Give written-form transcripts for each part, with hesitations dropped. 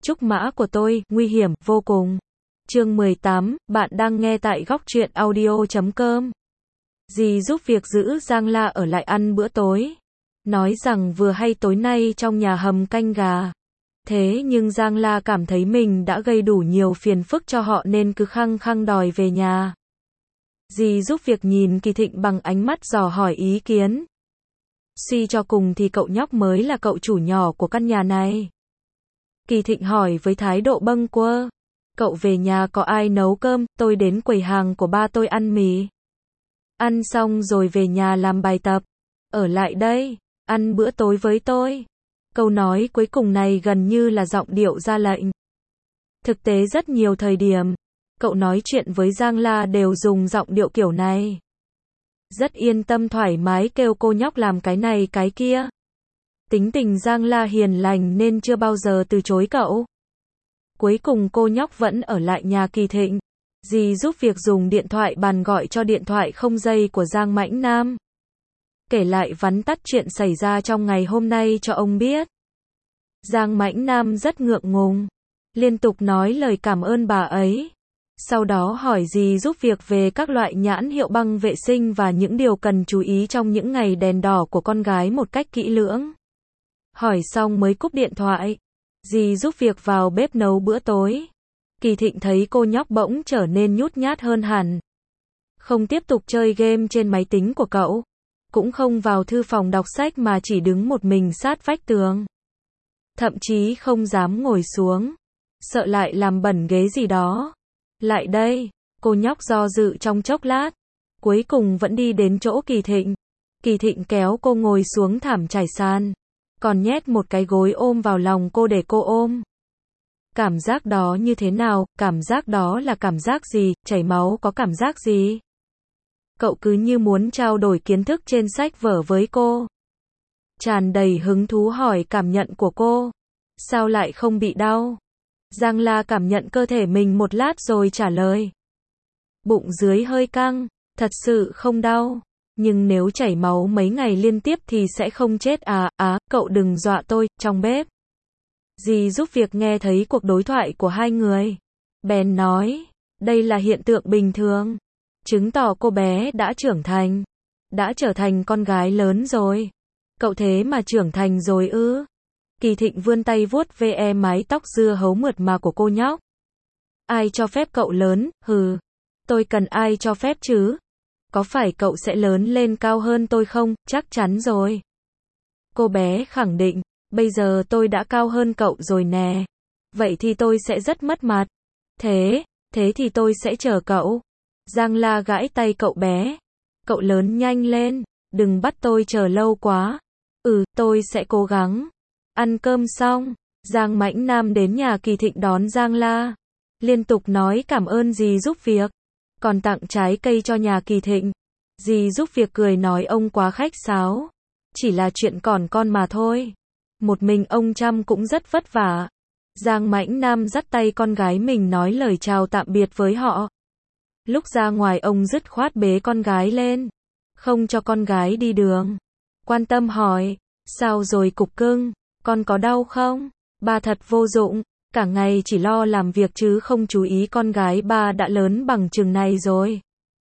Trúc mã của tôi, nguy hiểm, vô cùng. Chương 18, bạn đang nghe tại góc truyện audio.com. Dì giúp việc giữ Giang La ở lại ăn bữa tối. Nói rằng vừa hay tối nay trong nhà hầm canh gà. Thế nhưng Giang La cảm thấy mình đã gây đủ nhiều phiền phức cho họ nên cứ khăng khăng đòi về nhà. Dì giúp việc nhìn Kỳ Thịnh bằng ánh mắt dò hỏi ý kiến. Suy cho cùng thì cậu nhóc mới là cậu chủ nhỏ của căn nhà này. Kỳ Thịnh hỏi với thái độ bâng quơ. Cậu về nhà có ai nấu cơm, tôi đến quầy hàng của ba tôi ăn mì. Ăn xong rồi về nhà làm bài tập. Ở lại đây, ăn bữa tối với tôi. Câu nói cuối cùng này gần như là giọng điệu ra lệnh. Thực tế rất nhiều thời điểm, cậu nói chuyện với Giang La đều dùng giọng điệu kiểu này. Rất yên tâm thoải mái kêu cô nhóc làm cái này cái kia. Tính tình Giang La hiền lành nên chưa bao giờ từ chối cậu. Cuối cùng cô nhóc vẫn ở lại nhà Kỳ Thịnh. Dì giúp việc dùng điện thoại bàn gọi cho điện thoại không dây của Giang Mãnh Nam. Kể lại vắn tắt chuyện xảy ra trong ngày hôm nay cho ông biết. Giang Mãnh Nam rất ngượng ngùng, liên tục nói lời cảm ơn bà ấy. Sau đó hỏi dì giúp việc về các loại nhãn hiệu băng vệ sinh và những điều cần chú ý trong những ngày đèn đỏ của con gái một cách kỹ lưỡng. Hỏi xong mới cúp điện thoại. Dì giúp việc vào bếp nấu bữa tối. Kỳ Thịnh thấy cô nhóc bỗng trở nên nhút nhát hơn hẳn. Không tiếp tục chơi game trên máy tính của cậu. Cũng không vào thư phòng đọc sách mà chỉ đứng một mình sát vách tường. Thậm chí không dám ngồi xuống. Sợ lại làm bẩn ghế gì đó. Lại đây, cô nhóc do dự trong chốc lát. Cuối cùng vẫn đi đến chỗ Kỳ Thịnh. Kỳ Thịnh kéo cô ngồi xuống thảm trải sàn. Còn nhét một cái gối ôm vào lòng cô để cô ôm. Cảm giác đó như thế nào, cảm giác đó là cảm giác gì, chảy máu có cảm giác gì? Cậu cứ như muốn trao đổi kiến thức trên sách vở với cô. Tràn đầy hứng thú hỏi cảm nhận của cô. Sao lại không bị đau? Giang La cảm nhận cơ thể mình một lát rồi trả lời. Bụng dưới hơi căng, thật sự không đau. Nhưng nếu chảy máu mấy ngày liên tiếp thì sẽ không chết à, cậu đừng dọa tôi, trong bếp. Dì giúp việc nghe thấy cuộc đối thoại của hai người. Bèn nói, đây là hiện tượng bình thường. Chứng tỏ cô bé đã trưởng thành. Đã trở thành con gái lớn rồi. Cậu thế mà trưởng thành rồi ư? Kỳ Thịnh vươn tay vuốt ve mái tóc dưa hấu mượt mà của cô nhóc. Ai cho phép cậu lớn, hừ. Tôi cần ai cho phép chứ? Có phải cậu sẽ lớn lên cao hơn tôi không? Chắc chắn rồi. Cô bé khẳng định, bây giờ tôi đã cao hơn cậu rồi nè. Vậy thì tôi sẽ rất mất mặt. Thế thì tôi sẽ chờ cậu. Giang La gãi tay cậu bé. Cậu lớn nhanh lên, đừng bắt tôi chờ lâu quá. Tôi sẽ cố gắng. Ăn cơm xong, Giang Mãnh Nam đến nhà Kỳ Thịnh đón Giang La. Liên tục nói cảm ơn dì giúp việc. Còn tặng trái cây cho nhà Kỳ Thịnh. Dì giúp việc cười nói ông quá khách sáo. Chỉ là chuyện còn con mà thôi. Một mình ông chăm cũng rất vất vả. Giang Mãnh Nam dắt tay con gái mình nói lời chào tạm biệt với họ. Lúc ra ngoài ông dứt khoát bế con gái lên. Không cho con gái đi đường. Quan tâm hỏi, sao rồi cục cưng, con có đau không? Ba thật vô dụng, cả ngày chỉ lo làm việc chứ không chú ý con gái ba đã lớn bằng chừng này rồi.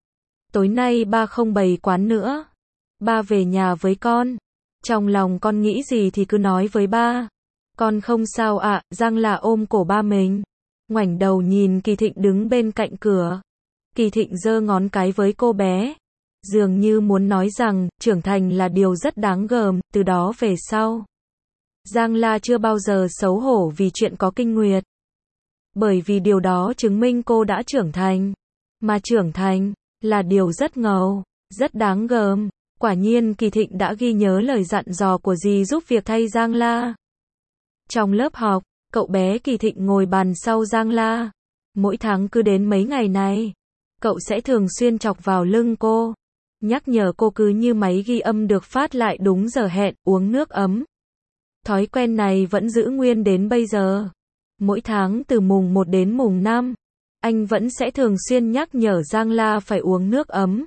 Tối nay ba không bày quán nữa. Ba về nhà với con. Trong lòng con nghĩ gì thì cứ nói với ba. Con không sao ạ, Giang là ôm cổ ba mình. Ngoảnh đầu nhìn Kỳ Thịnh đứng bên cạnh cửa. Kỳ Thịnh giơ ngón cái với cô bé. Dường như muốn nói rằng, trưởng thành là điều rất đáng gờm, từ đó về sau. Giang La chưa bao giờ xấu hổ vì chuyện có kinh nguyệt. Bởi vì điều đó chứng minh cô đã trưởng thành. Mà trưởng thành, là điều rất ngầu, rất đáng gờm. Quả nhiên Kỳ Thịnh đã ghi nhớ lời dặn dò của dì giúp việc thay Giang La. Trong lớp học, cậu bé Kỳ Thịnh ngồi bàn sau Giang La. Mỗi tháng cứ đến mấy ngày này, cậu sẽ thường xuyên chọc vào lưng cô. Nhắc nhở cô cứ như máy ghi âm được phát lại đúng giờ hẹn, uống nước ấm. Thói quen này vẫn giữ nguyên đến bây giờ. Mỗi tháng từ mùng 1 đến mùng 5, anh vẫn sẽ thường xuyên nhắc nhở Giang La phải uống nước ấm.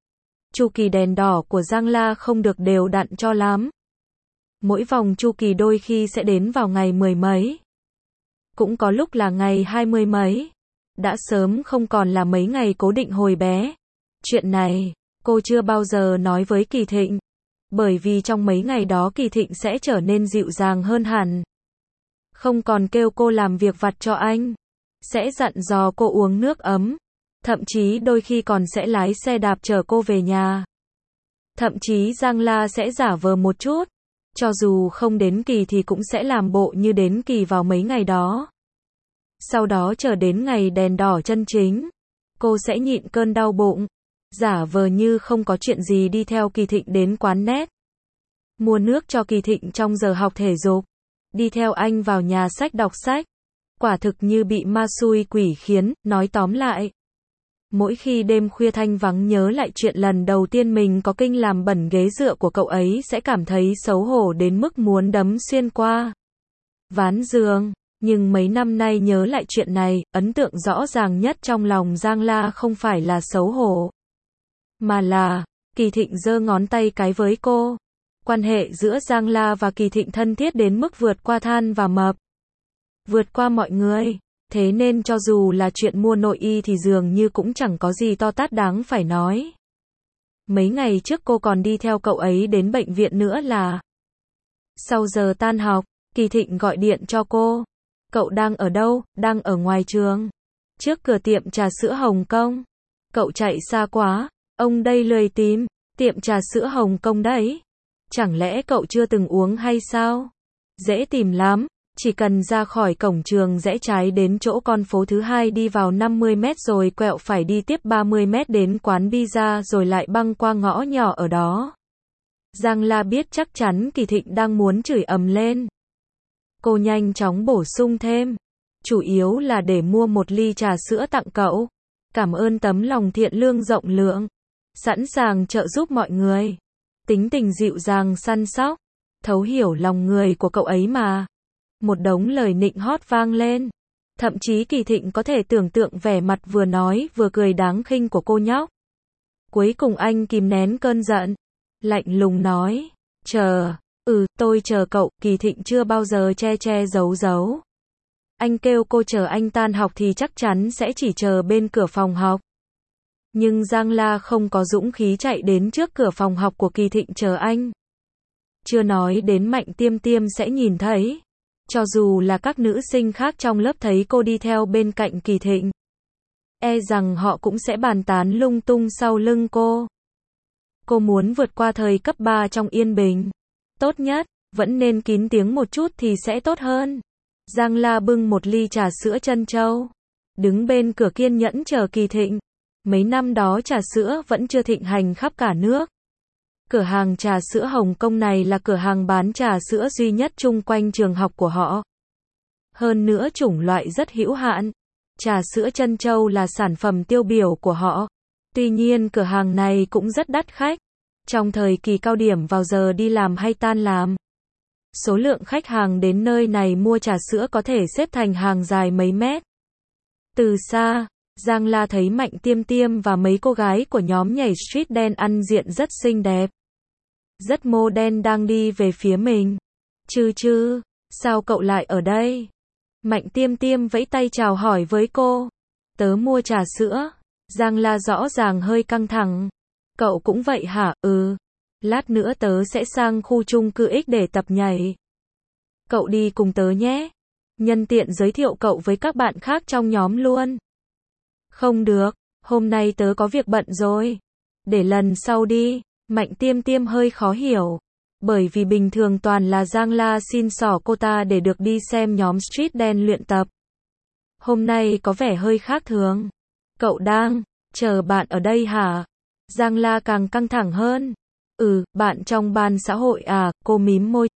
Chu kỳ đèn đỏ của Giang La không được đều đặn cho lắm. Mỗi vòng chu kỳ đôi khi sẽ đến vào ngày 10 mấy. cũng có lúc là ngày 20 mấy. Đã sớm không còn là mấy ngày cố định hồi bé. Chuyện này, cô chưa bao giờ nói với Kỳ Thịnh. Bởi vì trong mấy ngày đó Kỳ Thịnh sẽ trở nên dịu dàng hơn hẳn. Không còn kêu cô làm việc vặt cho anh. Sẽ dặn dò cô uống nước ấm. Thậm chí đôi khi còn sẽ lái xe đạp chở cô về nhà. Thậm chí Giang La sẽ giả vờ một chút. Cho dù không đến kỳ thì cũng sẽ làm bộ như đến kỳ vào mấy ngày đó. Sau đó chờ đến ngày đèn đỏ chân chính, cô sẽ nhịn cơn đau bụng, giả vờ như không có chuyện gì đi theo Kỳ Thịnh đến quán net. Mua nước cho Kỳ Thịnh trong giờ học thể dục. Đi theo anh vào nhà sách đọc sách. Quả thực như bị ma xui quỷ khiến, nói tóm lại. Mỗi khi đêm khuya thanh vắng nhớ lại chuyện lần đầu tiên mình có kinh làm bẩn ghế dựa của cậu ấy sẽ cảm thấy xấu hổ đến mức muốn đấm xuyên qua ván giường. Nhưng mấy năm nay nhớ lại chuyện này, ấn tượng rõ ràng nhất trong lòng Giang La không phải là xấu hổ, mà là Kỳ Thịnh giơ ngón tay cái với cô. Quan hệ giữa Giang La và Kỳ Thịnh thân thiết đến mức vượt qua Than và Mập, vượt qua mọi người. Thế nên cho dù là chuyện mua nội y thì dường như cũng chẳng có gì to tát đáng phải nói. Mấy ngày trước cô còn đi theo cậu ấy đến bệnh viện nữa là. Sau giờ tan học, Kỳ Thịnh gọi điện cho cô. Cậu đang ở đâu? Đang ở ngoài trường. Trước cửa tiệm trà sữa Hồng Kông. Cậu chạy xa quá. Ông đây lười tìm. Tiệm trà sữa Hồng Kông đấy. Chẳng lẽ cậu chưa từng uống hay sao? Dễ tìm lắm. Chỉ cần ra khỏi cổng trường rẽ trái đến chỗ con phố thứ hai đi vào 50 mét rồi quẹo phải đi tiếp 30 mét đến quán pizza rồi lại băng qua ngõ nhỏ ở đó. Giang La biết chắc chắn Kỳ Thịnh đang muốn chửi ầm lên. Cô nhanh chóng bổ sung thêm. Chủ yếu là để mua một ly trà sữa tặng cậu. Cảm ơn tấm lòng thiện lương rộng lượng. Sẵn sàng trợ giúp mọi người. Tính tình dịu dàng săn sóc. Thấu hiểu lòng người của cậu ấy mà. Một đống lời nịnh hót vang lên. Thậm chí Kỳ Thịnh có thể tưởng tượng vẻ mặt vừa nói vừa cười đáng khinh của cô nhóc. Cuối cùng anh kìm nén cơn giận. Lạnh lùng nói. Chờ. Tôi chờ cậu. Kỳ Thịnh chưa bao giờ che che giấu giấu. Anh kêu cô chờ anh tan học thì chắc chắn sẽ chỉ chờ bên cửa phòng học. Nhưng Giang La không có dũng khí chạy đến trước cửa phòng học của Kỳ Thịnh chờ anh. Chưa nói đến Mạnh Tiêm Tiêm sẽ nhìn thấy. Cho dù là các nữ sinh khác trong lớp thấy cô đi theo bên cạnh Kỳ Thịnh, e rằng họ cũng sẽ bàn tán lung tung sau lưng cô. Cô muốn vượt qua thời cấp 3 trong yên bình. Tốt nhất, vẫn nên kín tiếng một chút thì sẽ tốt hơn. Giang La bưng một ly trà sữa trân châu. Đứng bên cửa kiên nhẫn chờ Kỳ Thịnh. Mấy năm đó trà sữa vẫn chưa thịnh hành khắp cả nước. Cửa hàng trà sữa Hồng Kông này là cửa hàng bán trà sữa duy nhất chung quanh trường học của họ. Hơn nữa chủng loại rất hữu hạn. Trà sữa trân châu là sản phẩm tiêu biểu của họ. Tuy nhiên cửa hàng này cũng rất đắt khách. Trong thời kỳ cao điểm vào giờ đi làm hay tan làm, số lượng khách hàng đến nơi này mua trà sữa có thể xếp thành hàng dài mấy mét. Từ xa, Giang La thấy Mạnh Tiêm Tiêm và mấy cô gái của nhóm nhảy street dance ăn diện rất xinh đẹp, rất modern đang đi về phía mình. Chư, sao cậu lại ở đây? Mạnh Tiêm Tiêm vẫy tay chào hỏi với cô. Tớ mua trà sữa. Giang La rõ ràng hơi căng thẳng. Cậu cũng vậy hả? Lát nữa tớ sẽ sang khu chung cư X để tập nhảy. Cậu đi cùng tớ nhé. Nhân tiện giới thiệu cậu với các bạn khác trong nhóm luôn. Không được, hôm nay tớ có việc bận rồi. Để lần sau đi. Mạnh Tiêm Tiêm hơi khó hiểu. Bởi vì bình thường toàn là Giang La xin xỏ cô ta để được đi xem nhóm street dance luyện tập. Hôm nay có vẻ hơi khác thường. Cậu đang chờ bạn ở đây hả? Giang La càng căng thẳng hơn. Bạn trong ban xã hội à? Cô mím môi.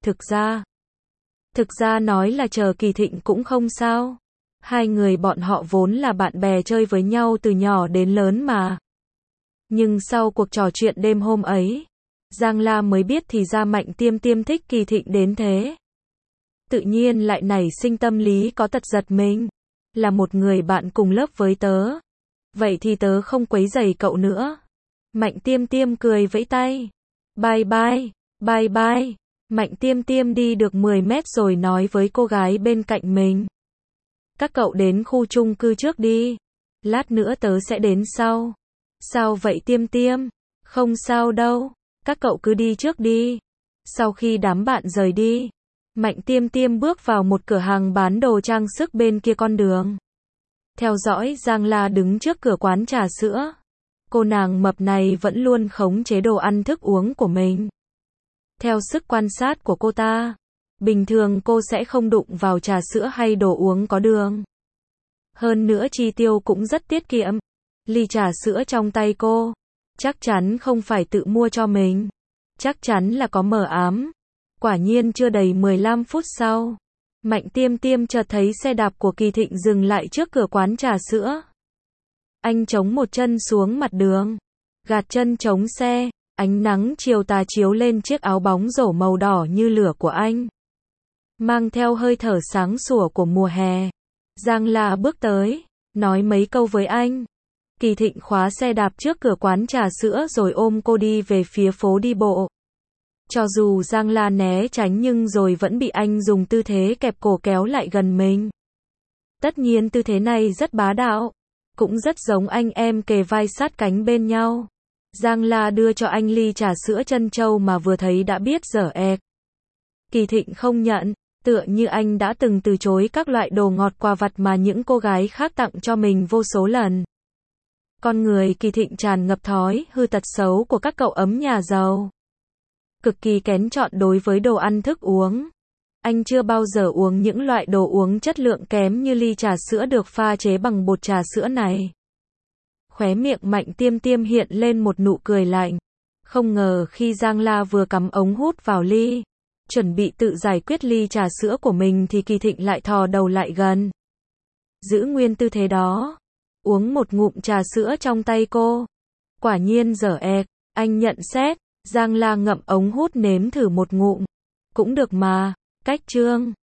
Thực ra nói là chờ Kỳ Thịnh cũng không sao. Hai người bọn họ vốn là bạn bè chơi với nhau từ nhỏ đến lớn mà. Nhưng sau cuộc trò chuyện đêm hôm ấy, Giang La mới biết thì ra Mạnh Tiêm Tiêm thích Kỳ Thịnh đến thế. Tự nhiên lại nảy sinh tâm lý có tật giật mình. Là một người bạn cùng lớp với tớ. Vậy thì tớ không quấy rầy cậu nữa. Mạnh Tiêm Tiêm cười vẫy tay. Bye bye. Mạnh Tiêm Tiêm đi được 10 mét rồi nói với cô gái bên cạnh mình. Các cậu đến khu chung cư trước đi. Lát nữa tớ sẽ đến sau. Sao vậy Tiêm Tiêm? Không sao đâu. Các cậu cứ đi trước đi. Sau khi đám bạn rời đi, Mạnh Tiêm Tiêm bước vào một cửa hàng bán đồ trang sức bên kia con đường. Theo dõi Giang La đứng trước cửa quán trà sữa. Cô nàng mập này vẫn luôn khống chế đồ ăn thức uống của mình. Theo sức quan sát của cô ta, bình thường cô sẽ không đụng vào trà sữa hay đồ uống có đường. Hơn nữa chi tiêu cũng rất tiết kiệm. Ly trà sữa trong tay cô, chắc chắn không phải tự mua cho mình. Chắc chắn là có mờ ám. Quả nhiên chưa đầy 15 phút sau, Mạnh Tiêm Tiêm chợt thấy xe đạp của Kỳ Thịnh dừng lại trước cửa quán trà sữa. Anh chống một chân xuống mặt đường, gạt chân chống xe, ánh nắng chiều tà chiếu lên chiếc áo bóng rổ màu đỏ như lửa của anh, mang theo hơi thở sáng sủa của mùa hè. Giang La bước tới, nói mấy câu với anh. Kỳ Thịnh khóa xe đạp trước cửa quán trà sữa rồi ôm cô đi về phía phố đi bộ. Cho dù Giang La né tránh nhưng rồi vẫn bị anh dùng tư thế kẹp cổ kéo lại gần mình. Tất nhiên tư thế này rất bá đạo, cũng rất giống anh em kề vai sát cánh bên nhau. Giang La đưa cho anh ly trà sữa trân châu mà vừa thấy đã biết dở ẹc. Kỳ Thịnh không nhận, tựa như anh đã từng từ chối các loại đồ ngọt quà vặt mà những cô gái khác tặng cho mình vô số lần. Con người Kỳ Thịnh tràn ngập thói hư tật xấu của các cậu ấm nhà giàu. Cực kỳ kén chọn đối với đồ ăn thức uống. Anh chưa bao giờ uống những loại đồ uống chất lượng kém như ly trà sữa được pha chế bằng bột trà sữa này. Khóe miệng Mạnh Tiêm Tiêm hiện lên một nụ cười lạnh. Không ngờ khi Giang La vừa cắm ống hút vào ly, chuẩn bị tự giải quyết ly trà sữa của mình thì Kỳ Thịnh lại thò đầu lại gần. Giữ nguyên tư thế đó, uống một ngụm trà sữa trong tay cô. Quả nhiên dở ẹc, anh nhận xét. Giang La ngậm ống hút nếm thử một ngụm. Cũng được mà, cách chương.